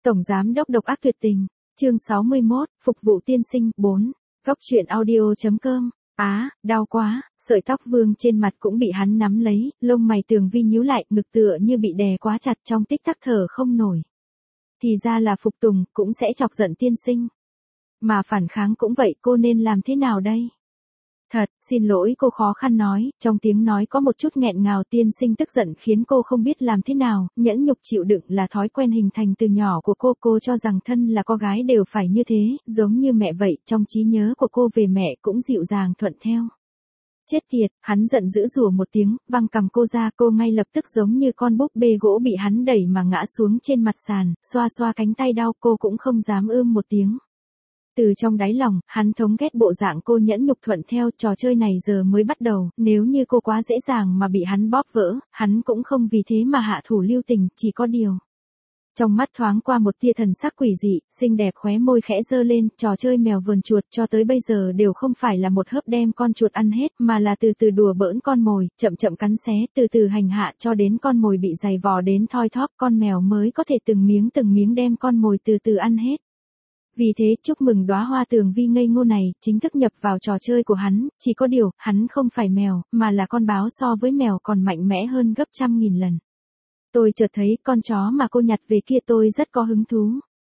Tổng giám đốc độc ác tuyệt tình, chương 61, phục vụ tiên sinh, 4, góc truyện audio.com. Đau quá, sợi tóc vương trên mặt cũng bị hắn nắm lấy, lông mày Tường Vi nhíu lại, ngực tựa như bị đè quá chặt trong tích tắc thở không nổi. Thì ra là phục tùng, cũng sẽ chọc giận tiên sinh. Mà phản kháng cũng vậy, cô nên làm thế nào đây? Thật, xin lỗi, cô khó khăn nói, trong tiếng nói có một chút nghẹn ngào. Tiên sinh tức giận khiến cô không biết làm thế nào, nhẫn nhục chịu đựng là thói quen hình thành từ nhỏ của cô cho rằng thân là con gái đều phải như thế, giống như mẹ vậy, trong trí nhớ của cô về mẹ cũng dịu dàng thuận theo. Chết tiệt, hắn giận dữ rủa một tiếng, văng cằm cô ra, cô ngay lập tức giống như con búp bê gỗ bị hắn đẩy mà ngã xuống trên mặt sàn, xoa xoa cánh tay đau, cô cũng không dám một tiếng. Từ trong đáy lòng, hắn thống ghét bộ dạng cô nhẫn nhục thuận theo, trò chơi này giờ mới bắt đầu, nếu như cô quá dễ dàng mà bị hắn bóp vỡ, hắn cũng không vì thế mà hạ thủ lưu tình, chỉ có điều. Trong mắt thoáng qua một tia thần sắc quỷ dị, xinh đẹp khóe môi khẽ giơ lên, trò chơi mèo vườn chuột cho tới bây giờ đều không phải là một hớp đem con chuột ăn hết, mà là từ từ đùa bỡn con mồi, chậm chậm cắn xé, từ từ hành hạ cho đến con mồi bị giày vò đến thoi thóp, con mèo mới có thể từng miếng đem con mồi từ từ ăn hết. Vì thế, chúc mừng đóa hoa Tường Vi ngây ngô này, chính thức nhập vào trò chơi của hắn, chỉ có điều, hắn không phải mèo, mà là con báo so với mèo còn mạnh mẽ hơn gấp 100.000 lần. Tôi chợt thấy con chó mà cô nhặt về kia tôi rất có hứng thú.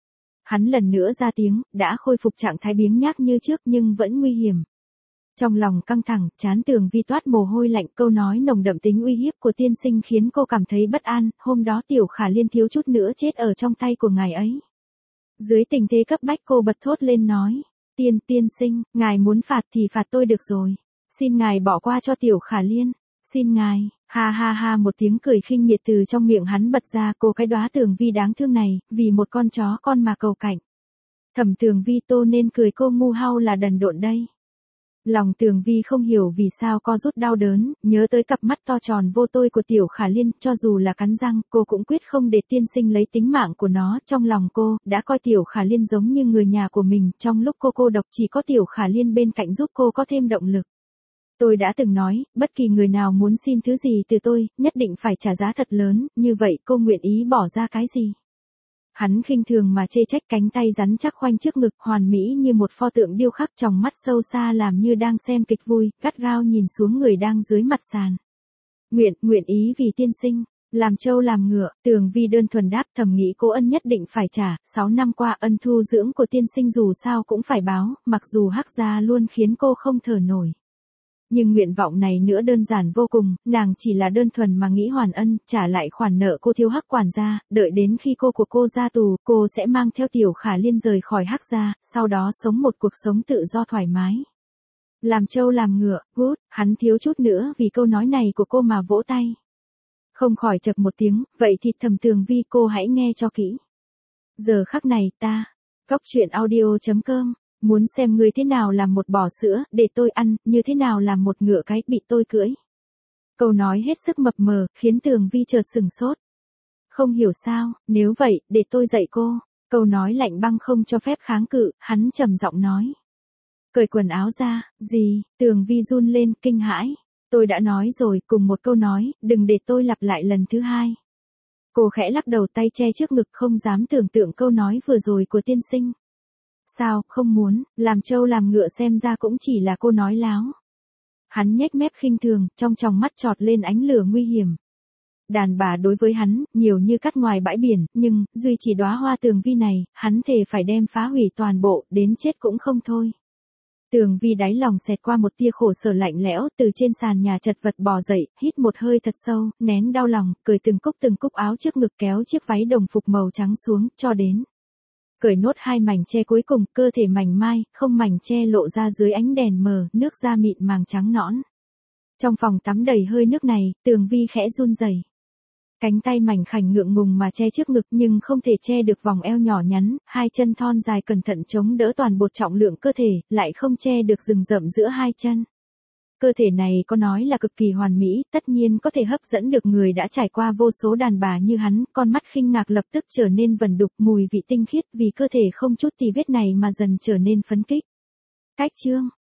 Hắn lần nữa ra tiếng, đã khôi phục trạng thái biếng nhác như trước nhưng vẫn nguy hiểm. Trong lòng căng thẳng, trán Tường Vi toát mồ hôi lạnh, câu nói nồng đậm tính uy hiếp của tiên sinh khiến cô cảm thấy bất an, hôm đó Tiểu Khả Liên thiếu chút nữa chết ở trong tay của ngài ấy. Dưới tình thế cấp bách cô bật thốt lên nói, tiên sinh, ngài muốn phạt thì phạt tôi được rồi. Xin ngài bỏ qua cho Tiểu Khả Liên. Xin ngài, ha một tiếng cười khinh miệt từ trong miệng hắn bật ra, cô cái đóa Tường Vi đáng thương này, vì một con chó con mà cầu cảnh. Thẩm Tường Vi tô nên cười cô ngu hao là đần độn đây. Lòng Tường Vi không hiểu vì sao co rút đau đớn, nhớ tới cặp mắt to tròn vô tôi của Tiểu Khả Liên, cho dù là cắn răng, cô cũng quyết không để tiên sinh lấy tính mạng của nó. Trong lòng cô, đã coi Tiểu Khả Liên giống như người nhà của mình, trong lúc cô cô độc chỉ có Tiểu Khả Liên bên cạnh giúp cô có thêm động lực. Tôi đã từng nói, bất kỳ người nào muốn xin thứ gì từ tôi, nhất định phải trả giá thật lớn, như vậy cô nguyện ý bỏ ra cái gì? Hắn khinh thường mà chê trách, cánh tay rắn chắc khoanh trước ngực, hoàn mỹ như một pho tượng điêu khắc, trong mắt sâu xa làm như đang xem kịch vui, gắt gao nhìn xuống người đang dưới mặt sàn. Nguyện ý vì tiên sinh, làm trâu làm ngựa. Tường Vi đơn thuần đáp, thầm nghĩ cô ân nhất định phải trả, 6 năm qua ân thu dưỡng của tiên sinh dù sao cũng phải báo, mặc dù hắc gia luôn khiến cô không thở nổi. Nhưng nguyện vọng này nữa đơn giản vô cùng, nàng chỉ là đơn thuần mà nghĩ hoàn ân, trả lại khoản nợ cô thiếu hắc quản gia, đợi đến khi cô của cô ra tù, cô sẽ mang theo Tiểu Khả Liên rời khỏi hắc gia, sau đó sống một cuộc sống tự do thoải mái. Làm trâu làm ngựa, hắn thiếu chút nữa vì câu nói này của cô mà vỗ tay. Không khỏi chậc một tiếng, vậy thì Thẩm Tường Vi cô hãy nghe cho kỹ. Giờ khắc này ta, góc truyện audio.com. Muốn xem người thế nào làm một bò sữa, để tôi ăn, như thế nào làm một ngựa cái, bị tôi cưỡi. Câu nói hết sức mập mờ, khiến Tường Vi chợt sừng sốt. Không hiểu sao, nếu vậy, để tôi dạy cô. Câu nói lạnh băng không cho phép kháng cự, hắn trầm giọng nói. Cởi quần áo ra, gì? Tường Vi run lên, kinh hãi. Tôi đã nói rồi, cùng một câu nói, đừng để tôi lặp lại lần thứ hai. Cô khẽ lắc đầu, tay che trước ngực, không dám tưởng tượng câu nói vừa rồi của tiên sinh. Sao, không muốn, làm trâu làm ngựa xem ra cũng chỉ là cô nói láo. Hắn nhếch mép khinh thường, trong tròng mắt trọt lên ánh lửa nguy hiểm. Đàn bà đối với hắn, nhiều như cát ngoài bãi biển, nhưng, duy chỉ đóa hoa Tường Vi này, hắn thề phải đem phá hủy toàn bộ, đến chết cũng không thôi. Tường Vi đáy lòng xẹt qua một tia khổ sở lạnh lẽo, từ trên sàn nhà chật vật bò dậy, hít một hơi thật sâu, nén đau lòng, cởi từng cúc áo trước ngực, kéo chiếc váy đồng phục màu trắng xuống, cho đến. Cởi nốt 2 mảnh che cuối cùng, cơ thể mảnh mai, không mảnh che lộ ra dưới ánh đèn mờ, nước da mịn màng trắng nõn. Trong phòng tắm đầy hơi nước này, Tường Vi khẽ run rẩy. Cánh tay mảnh khảnh ngượng ngùng mà che trước ngực nhưng không thể che được vòng eo nhỏ nhắn, 2 chân thon dài cẩn thận chống đỡ toàn bộ trọng lượng cơ thể, lại không che được rừng rậm giữa 2 chân. Cơ thể này có nói là cực kỳ hoàn mỹ, tất nhiên có thể hấp dẫn được người đã trải qua vô số đàn bà như hắn, con mắt khinh ngạc lập tức trở nên vẩn đục, mùi vị tinh khiết vì cơ thể không chút tì vết này mà dần trở nên phấn kích. Cách chương